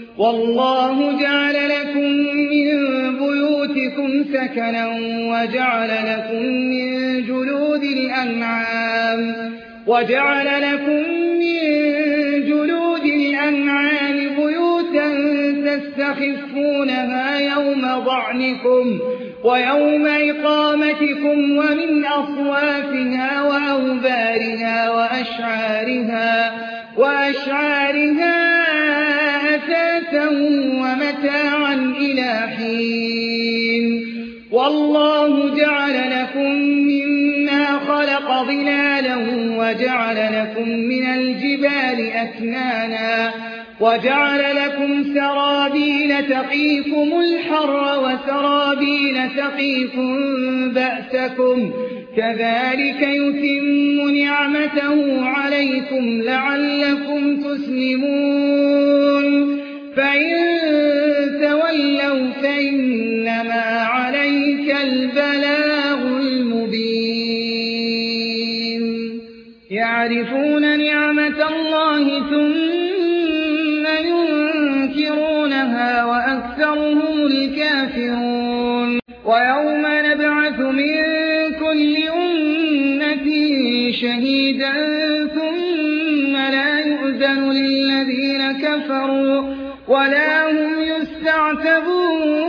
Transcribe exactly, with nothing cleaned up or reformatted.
والله جعل لكم من بيوتكم سكنا وجعل لكم من جلود الأنعام وجعل لكم من جلود الأنعام بيوتا تستخفونها يوم ضعنكم ويوم إقامتكم ومن أصوافها وأوبارها وأشعارها وأشعارها أثاثا ومتاعا إلى حين. والله جعل لكم مما خلق ظلالا وجعل لكم من الجبال أكنانا وجعل لكم سرابيل تقيكم الحر وسرابيل تقيكم بأسكم كذلك يتم نعمته عليكم لعلكم تسلمون. فإن تولوا فإنما عليك البلاغ المبين. يعرفون نعمة الله ثم ينكرونها وأكثرهم الكافرون. ويوم نبعث من كل أمة شهيدا ثم لا يؤذن للذين كفروا ولا هم يستعتبون.